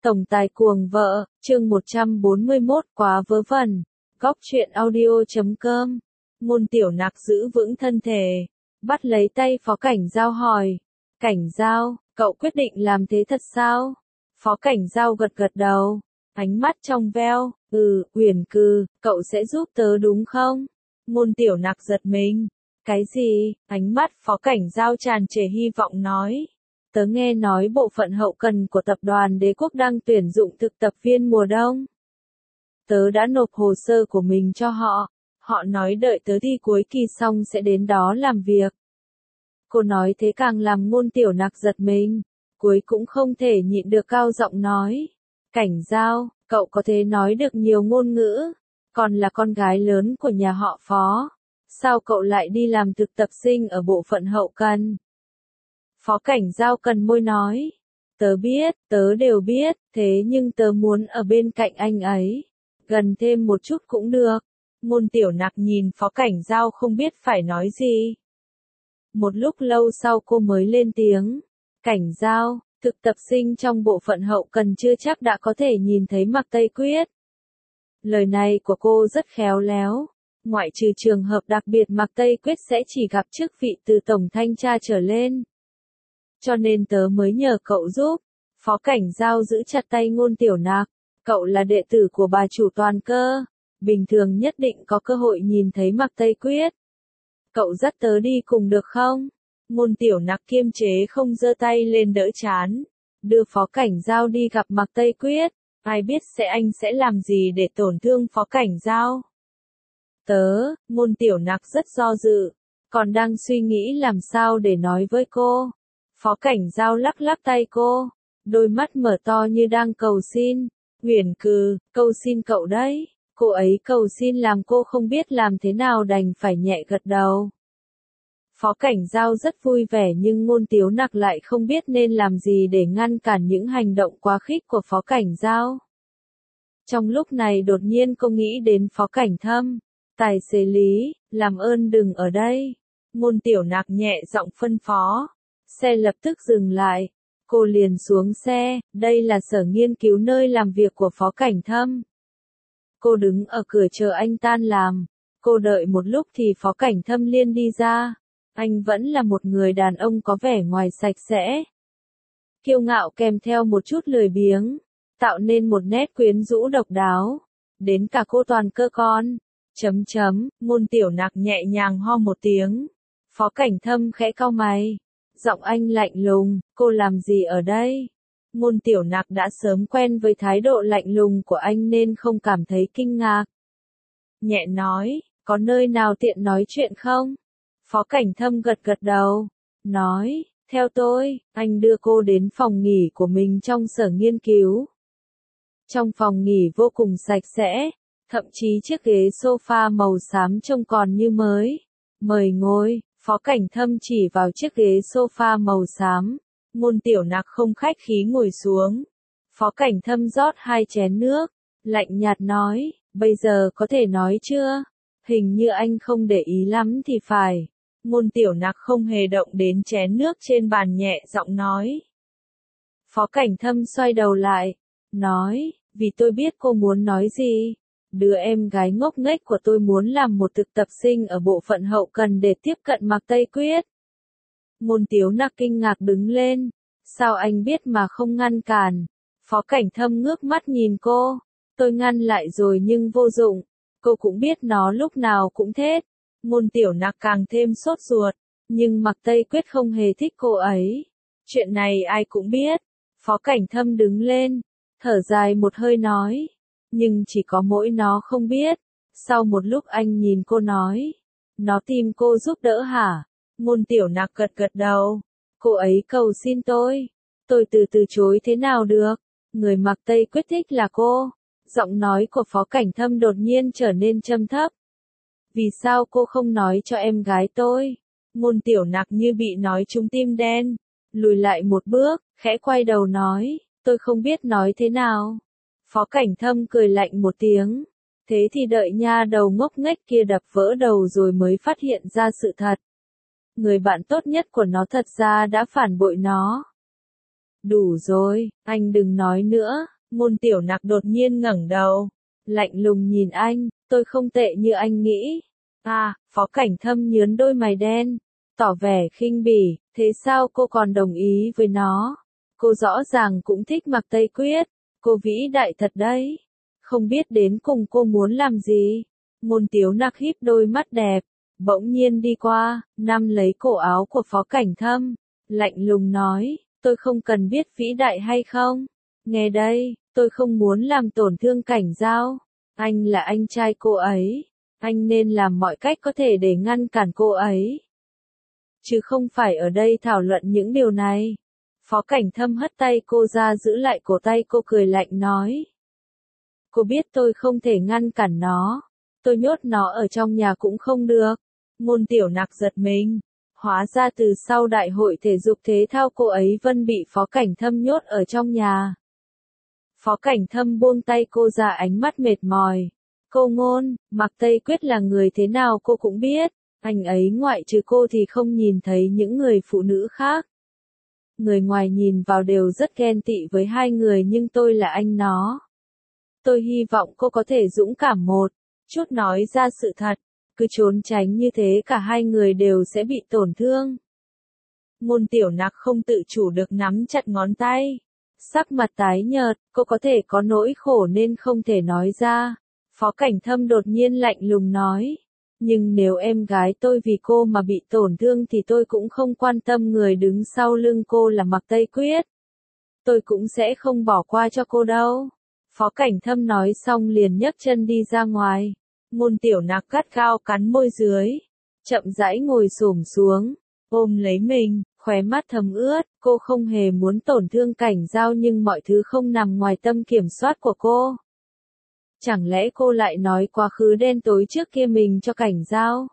Tổng tài cuồng vợ, chương 141, quá vớ vẩn. Góc truyện audio.com. Ngôn Tiểu Nặc giữ vững thân thể, bắt lấy tay Phó Cảnh Giao hỏi. Cảnh Giao, cậu quyết định làm thế thật sao? Phó Cảnh Giao gật gật đầu, ánh mắt trong veo, Uyển Cừ, cậu sẽ giúp tớ đúng không? Ngôn Tiểu Nặc giật mình. Cái gì? Ánh mắt Phó Cảnh Giao tràn trề hy vọng nói. Tớ nghe nói bộ phận hậu cần của tập đoàn Đế Quốc đang tuyển dụng thực tập viên mùa đông. Tớ đã nộp hồ sơ của mình cho họ. Họ nói đợi tớ thi cuối kỳ xong sẽ đến đó làm việc. Cô nói thế càng làm Ngôn Tiểu Nặc giật mình. Cuối cũng không thể nhịn được cao giọng nói. Cảnh Giao, cậu có thể nói được nhiều ngôn ngữ. Còn là con gái lớn của nhà họ Phó. Sao cậu lại đi làm thực tập sinh ở bộ phận hậu cần? Phó Cảnh Giao cần môi nói. Tớ biết, tớ đều biết, thế nhưng tớ muốn ở bên cạnh anh ấy. Gần thêm một chút cũng được. Ngôn Tiểu Nặc nhìn Phó Cảnh Giao không biết phải nói gì. Một lúc lâu sau cô mới lên tiếng. Cảnh Giao, thực tập sinh trong bộ phận hậu cần chưa chắc đã có thể nhìn thấy Mạc Tây Quyết. Lời này của cô rất khéo léo. Ngoại trừ trường hợp đặc biệt Mạc Tây Quyết sẽ chỉ gặp chức vị từ tổng thanh tra trở lên. Cho nên tớ mới nhờ cậu giúp. Phó Cảnh Giao giữ chặt tay Ngôn Tiểu Nặc. Cậu là đệ tử của bà chủ Toàn Cơ. Bình thường nhất định có cơ hội nhìn thấy Mạc Tây Quyết. Cậu dắt tớ đi cùng được không? Ngôn Tiểu Nặc kiềm chế không giơ tay lên đỡ trán. Đưa Phó Cảnh Giao đi gặp Mạc Tây Quyết. Ai biết anh sẽ làm gì để tổn thương Phó Cảnh Giao? Ngôn Tiểu Nặc rất do dự. Còn đang suy nghĩ làm sao để nói với cô. Phó Cảnh Giao lắc lắc tay cô. Đôi mắt mở to như đang cầu xin. Uyển Cừ, cầu xin cậu đấy. Cô ấy cầu xin làm cô không biết làm thế nào đành phải nhẹ gật đầu. Phó Cảnh Giao rất vui vẻ nhưng Ngôn Tiểu Nặc lại không biết nên làm gì để ngăn cản những hành động quá khích của Phó Cảnh Giao. Trong lúc này đột nhiên cô nghĩ đến Phó Cảnh Thâm. Tài xế Lý, làm ơn đừng ở đây. Ngôn Tiểu Nặc nhẹ giọng phân phó. Xe lập tức dừng lại. Cô liền xuống xe, đây là sở nghiên cứu nơi làm việc của Phó Cảnh Thâm. Cô đứng ở cửa chờ anh tan làm. Cô đợi một lúc thì Phó Cảnh Thâm liền đi ra. Anh vẫn là một người đàn ông có vẻ ngoài sạch sẽ. Kiêu ngạo kèm theo một chút lười biếng. Tạo nên một nét quyến rũ độc đáo. Đến cả cô Toàn Cơ con. Ngôn Tiểu Nặc nhẹ nhàng ho một tiếng. Phó Cảnh Thâm khẽ cau mày. Giọng anh lạnh lùng, cô làm gì ở đây? Ngôn Tiểu Nặc đã sớm quen với thái độ lạnh lùng của anh nên không cảm thấy kinh ngạc. Nhẹ nói, có nơi nào tiện nói chuyện không? Phó Cảnh Thâm gật gật đầu. Nói, theo tôi, anh đưa cô đến phòng nghỉ của mình trong sở nghiên cứu. Trong phòng nghỉ vô cùng sạch sẽ. Thậm chí chiếc ghế sofa màu xám trông còn như mới. Mời ngồi, Phó Cảnh Thâm chỉ vào chiếc ghế sofa màu xám. Ngôn Tiểu Nặc không khách khí ngồi xuống. Phó Cảnh Thâm rót 2 chén nước. Lạnh nhạt nói, bây giờ có thể nói chưa? Hình như anh không để ý lắm thì phải. Ngôn Tiểu Nặc không hề động đến chén nước trên bàn nhẹ giọng nói. Phó Cảnh Thâm xoay đầu lại. Nói, vì tôi biết cô muốn nói gì. Đứa em gái ngốc nghếch của tôi muốn làm một thực tập sinh ở bộ phận hậu cần để tiếp cận Mạc Tây Quyết. Ngôn Tiểu Nặc kinh ngạc đứng lên. Sao anh biết mà không ngăn cản? Phó Cảnh Thâm ngước mắt nhìn cô. Tôi ngăn lại rồi nhưng vô dụng. Cô cũng biết nó lúc nào cũng thế. Ngôn Tiểu Nặc càng thêm sốt ruột. Nhưng Mạc Tây Quyết không hề thích cô ấy. Chuyện này ai cũng biết. Phó Cảnh Thâm đứng lên. Thở dài một hơi nói. Nhưng chỉ có mỗi nó không biết. Sau một lúc anh nhìn cô nói. Nó tìm cô giúp đỡ hả? Ngôn Tiểu Nặc gật gật đầu. Cô ấy cầu xin tôi. Tôi từ chối thế nào được? Người Mạc Tây Quyết thích là cô. Giọng nói của Phó Cảnh Thâm đột nhiên trở nên trầm thấp. Vì sao cô không nói cho em gái tôi? Ngôn Tiểu Nặc như bị nói trúng tim đen. Lùi lại một bước, khẽ quay đầu nói. Tôi không biết nói thế nào. Phó Cảnh Thâm cười lạnh một tiếng. Thế thì đợi nha đầu ngốc nghếch kia đập vỡ đầu rồi mới phát hiện ra sự thật. Người bạn tốt nhất của nó thật ra đã phản bội nó. Đủ rồi, anh đừng nói nữa. Ngôn tiểu nặc đột nhiên ngẩng đầu, lạnh lùng nhìn anh, tôi không tệ như anh nghĩ. À, Phó Cảnh Thâm nhướng đôi mày đen, tỏ vẻ khinh bỉ, thế sao cô còn đồng ý với nó? Cô rõ ràng cũng thích Mạc Tây Quyết, cô vĩ đại thật đấy. Không biết đến cùng cô muốn làm gì? Ngôn Tiếu Nặc híp đôi mắt đẹp, bỗng nhiên đi qua, nắm lấy cổ áo của Phó Cảnh Thâm, lạnh lùng nói, tôi không cần biết vĩ đại hay không. Nghe đây, tôi không muốn làm tổn thương Cảnh Giao. Anh là anh trai cô ấy. Anh nên làm mọi cách có thể để ngăn cản cô ấy. Chứ không phải ở đây thảo luận những điều này. Phó Cảnh Thâm hất tay cô ra giữ lại cổ tay cô cười lạnh nói. Cô biết tôi không thể ngăn cản nó. Tôi nhốt nó ở trong nhà cũng không được. Ngôn tiểu nặc giật mình. Hóa ra từ sau đại hội thể dục thể thao cô ấy vẫn bị Phó Cảnh Thâm nhốt ở trong nhà. Phó Cảnh Thâm buông tay cô ra, ánh mắt mệt mỏi. Cô Ngôn, Mạc Tây Quyết là người thế nào cô cũng biết. Anh ấy ngoại trừ cô thì không nhìn thấy những người phụ nữ khác. Người ngoài nhìn vào đều rất ghen tị với hai người, nhưng tôi là anh nó. Tôi hy vọng cô có thể dũng cảm một chút nói ra sự thật. Cứ trốn tránh như thế cả hai người đều sẽ bị tổn thương. Ngôn tiểu nặc không tự chủ được nắm chặt ngón tay. Sắc mặt tái nhợt, cô có thể có nỗi khổ nên không thể nói ra. Phó Cảnh Thâm đột nhiên lạnh lùng nói. Nhưng nếu em gái tôi vì cô mà bị tổn thương thì tôi cũng không quan tâm người đứng sau lưng cô là Mạc Tây Quyết. Tôi cũng sẽ không bỏ qua cho cô đâu. Phó Cảnh Thâm nói xong liền nhấc chân đi ra ngoài. Ngôn tiểu nặc gắt gao cắn môi dưới. Chậm rãi ngồi xổm xuống, ôm lấy mình, khóe mắt thấm ướt. Cô không hề muốn tổn thương Cảnh Giao nhưng mọi thứ không nằm ngoài tâm kiểm soát của cô. Chẳng lẽ cô lại nói quá khứ đen tối trước kia mình cho Cảnh Giao?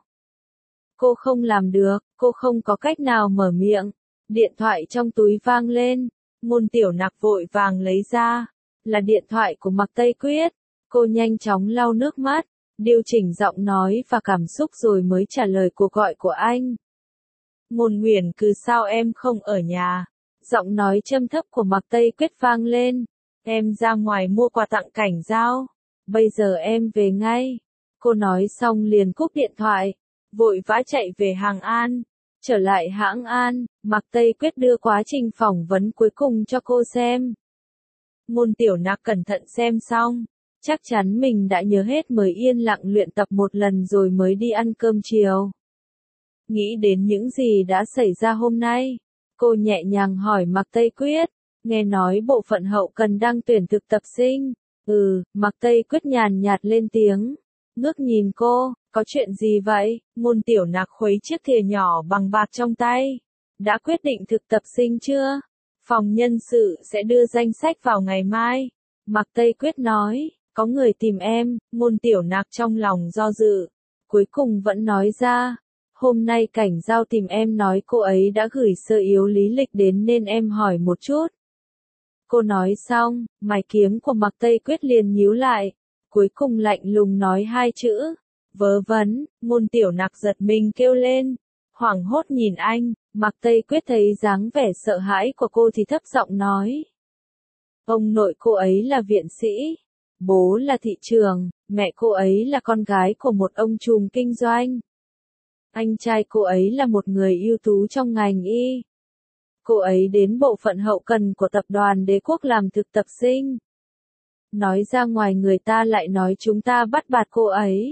Cô không làm được, cô không có cách nào mở miệng. Điện thoại trong túi vang lên, Ngôn tiểu nặc vội vàng lấy ra. Là điện thoại của Mạc Tây Quyết. Cô nhanh chóng lau nước mắt, điều chỉnh giọng nói và cảm xúc rồi mới trả lời cuộc gọi của anh. Ngôn Nguyền cứ sao em không ở nhà? Giọng nói trầm thấp của Mạc Tây Quyết vang lên. Em ra ngoài mua quà tặng Cảnh Giao. Bây giờ em về ngay. Cô nói xong liền cúp điện thoại, vội vã chạy về Hàng An. Trở lại hãng An, Mạc Tây Quyết đưa quá trình phỏng vấn cuối cùng cho cô xem. Ngôn tiểu nặc cẩn thận xem xong, chắc chắn mình đã nhớ hết mới yên lặng luyện tập một lần rồi mới đi ăn cơm chiều. Nghĩ đến những gì đã xảy ra hôm nay, cô nhẹ nhàng hỏi Mạc Tây Quyết, nghe nói bộ phận hậu cần đang tuyển thực tập sinh. Mạc Tây Quyết nhàn nhạt lên tiếng, ngước nhìn cô, có chuyện gì vậy? Ngôn tiểu nặc khuấy chiếc thìa nhỏ bằng bạc trong tay. Đã quyết định thực tập sinh chưa? Phòng nhân sự sẽ đưa danh sách vào ngày mai. Mạc Tây Quyết nói, có người tìm em. Ngôn tiểu nặc trong lòng do dự, cuối cùng vẫn nói ra. Hôm nay Cảnh Giao tìm em nói cô ấy đã gửi sơ yếu lý lịch đến nên em hỏi một chút. Cô nói xong, mày kiếm của Mạc Tây Quyết liền nhíu lại. Cuối cùng lạnh lùng nói hai chữ. Vớ vẩn. Ngôn tiểu nặc giật mình kêu lên. Hoảng hốt nhìn anh. Mạc Tây Quyết thấy dáng vẻ sợ hãi của cô thì thấp giọng nói. Ông nội cô ấy là viện sĩ. Bố là thị trưởng. Mẹ cô ấy là con gái của một ông trùm kinh doanh. Anh trai cô ấy là một người ưu tú trong ngành y. Cô ấy đến bộ phận hậu cần của tập đoàn Đế Quốc làm thực tập sinh. Nói ra ngoài người ta lại nói chúng ta bắt bạt cô ấy.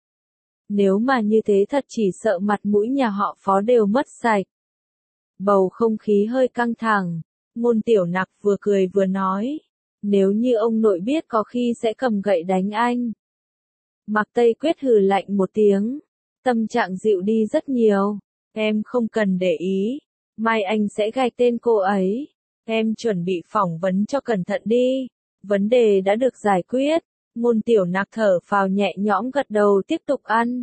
Nếu mà như thế thật chỉ sợ mặt mũi nhà họ Phó đều mất sạch. Bầu không khí hơi căng thẳng. Ngôn tiểu nặc vừa cười vừa nói. Nếu như ông nội biết có khi sẽ cầm gậy đánh anh. Mạc Tây Quyết hừ lạnh một tiếng. Tâm trạng dịu đi rất nhiều. Em không cần để ý. Mai anh sẽ gạch tên cô ấy. Em chuẩn bị phỏng vấn cho cẩn thận đi. Vấn đề đã được giải quyết. Ngôn tiểu nặc thở phào nhẹ nhõm gật đầu tiếp tục ăn.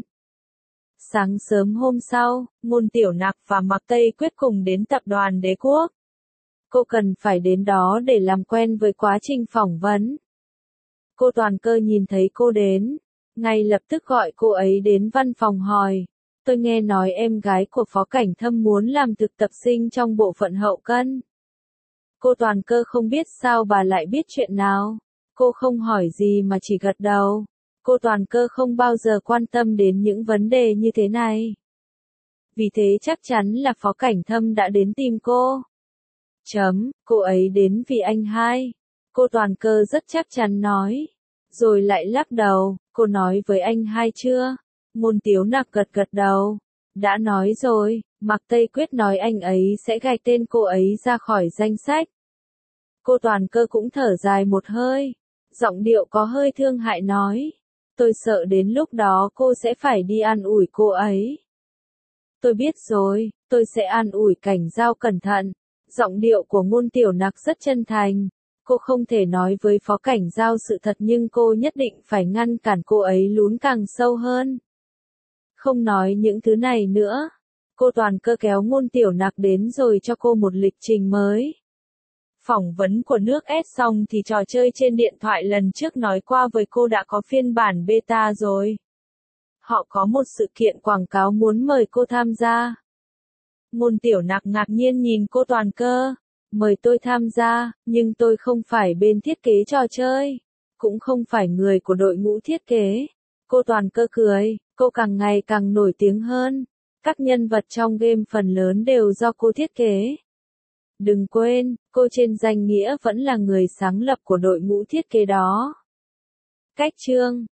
Sáng sớm hôm sau, Ngôn tiểu nặc và Mạc Tây Quyết cùng đến tập đoàn Đế Quốc. Cô cần phải đến đó để làm quen với quá trình phỏng vấn. Cô toàn cơ nhìn thấy cô đến, ngay lập tức gọi cô ấy đến văn phòng hỏi. Tôi nghe nói em gái của Phó Cảnh Thâm muốn làm thực tập sinh trong bộ phận hậu cần. Cô Toàn Cơ không biết sao bà lại biết chuyện nào. Cô không hỏi gì mà chỉ gật đầu. Cô Toàn Cơ không bao giờ quan tâm đến những vấn đề như thế này. Vì thế chắc chắn là Phó Cảnh Thâm đã đến tìm cô. Cô ấy đến vì anh hai. Cô Toàn Cơ rất chắc chắn nói. Rồi lại lắc đầu, cô nói với anh hai chưa? Ngôn Tiếu Nặc gật gật đầu. Đã nói rồi, Mạc Tây Quyết nói anh ấy sẽ gạch tên cô ấy ra khỏi danh sách. Cô Toàn Cơ cũng thở dài một hơi. Giọng điệu có hơi thương hại nói. Tôi sợ đến lúc đó cô sẽ phải đi an ủi cô ấy. Tôi biết rồi, tôi sẽ an ủi Cảnh Giao cẩn thận. Giọng điệu của Ngôn Tiểu Nặc rất chân thành. Cô không thể nói với Phó Cảnh Giao sự thật nhưng cô nhất định phải ngăn cản cô ấy lún càng sâu hơn. Không nói những thứ này nữa. Cô Toàn Cơ kéo Ngôn Tiểu Nặc đến rồi cho cô một lịch trình mới. Phỏng vấn của nước S xong thì trò chơi trên điện thoại lần trước nói qua với cô đã có phiên bản beta rồi. Họ có một sự kiện quảng cáo muốn mời cô tham gia. Ngôn Tiểu Nặc ngạc nhiên nhìn cô Toàn Cơ. Mời tôi tham gia, nhưng tôi không phải bên thiết kế trò chơi. Cũng không phải người của đội ngũ thiết kế. Cô Toàn Cơ cười, cô càng ngày càng nổi tiếng hơn. Các nhân vật trong game phần lớn đều do cô thiết kế. Đừng quên, cô trên danh nghĩa vẫn là người sáng lập của đội ngũ thiết kế đó. Cách chương